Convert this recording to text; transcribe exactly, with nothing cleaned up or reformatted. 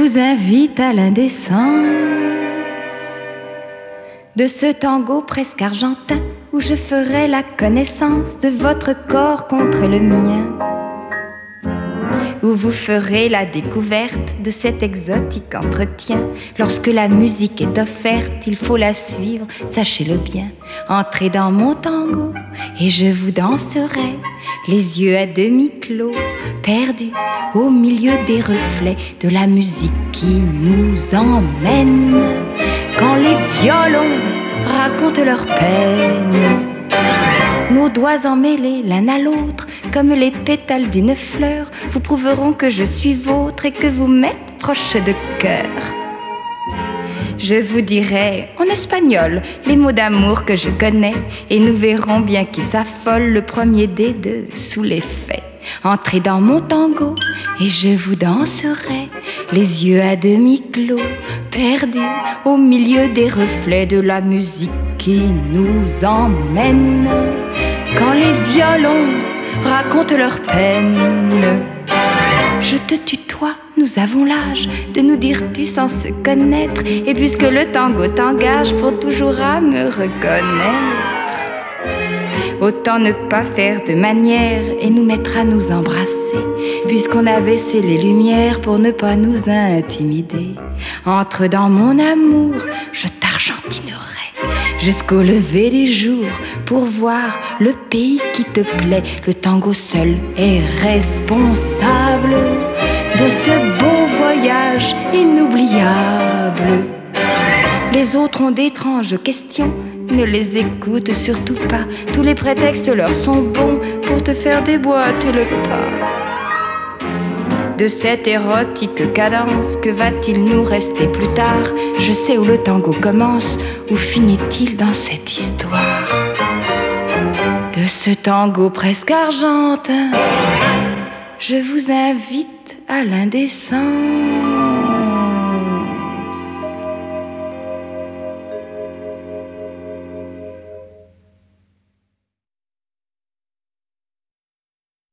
vous invite à l'indécence de ce tango presque argentin où je ferai la connaissance de votre corps contre le mien, où vous ferez la découverte de cet exotique entretien. Lorsque la musique est offerte, il faut la suivre, sachez-le bien. Entrez dans mon tango et je vous danserai, les yeux à demi clos, perdus au milieu des reflets de la musique qui nous emmène. Quand les violons racontent leur peine, nos doigts emmêlés l'un à l'autre, comme les pétales d'une fleur, vous prouveront que je suis vôtre et que vous m'êtes proche de cœur. Je vous dirai en espagnol les mots d'amour que je connais, et nous verrons bien qui s'affole le premier des deux sous l'effet. Entrez dans mon tango et je vous danserai, les yeux à demi clos, perdus au milieu des reflets de la musique qui nous emmène. Quand les violons racontent leur peine, je te tutoie, nous avons l'âge de nous dire tu sans se connaître, et puisque le tango t'engage pour toujours à me reconnaître, autant ne pas faire de manière et nous mettre à nous embrasser, puisqu'on a baissé les lumières pour ne pas nous intimider. Entre dans mon amour, je t'argentinerai jusqu'au lever du jour pour voir le pays qui te plaît. Le tango seul est responsable de ce beau voyage inoubliable. Les autres ont d'étranges questions, ne les écoute surtout pas. Tous les prétextes leur sont bons pour te faire déboîter le pas. De cette érotique cadence, que va-t-il nous rester plus tard? Je sais où le tango commence, où finit-il dans cette histoire? De ce tango presque argentin, je vous invite à l'indécence.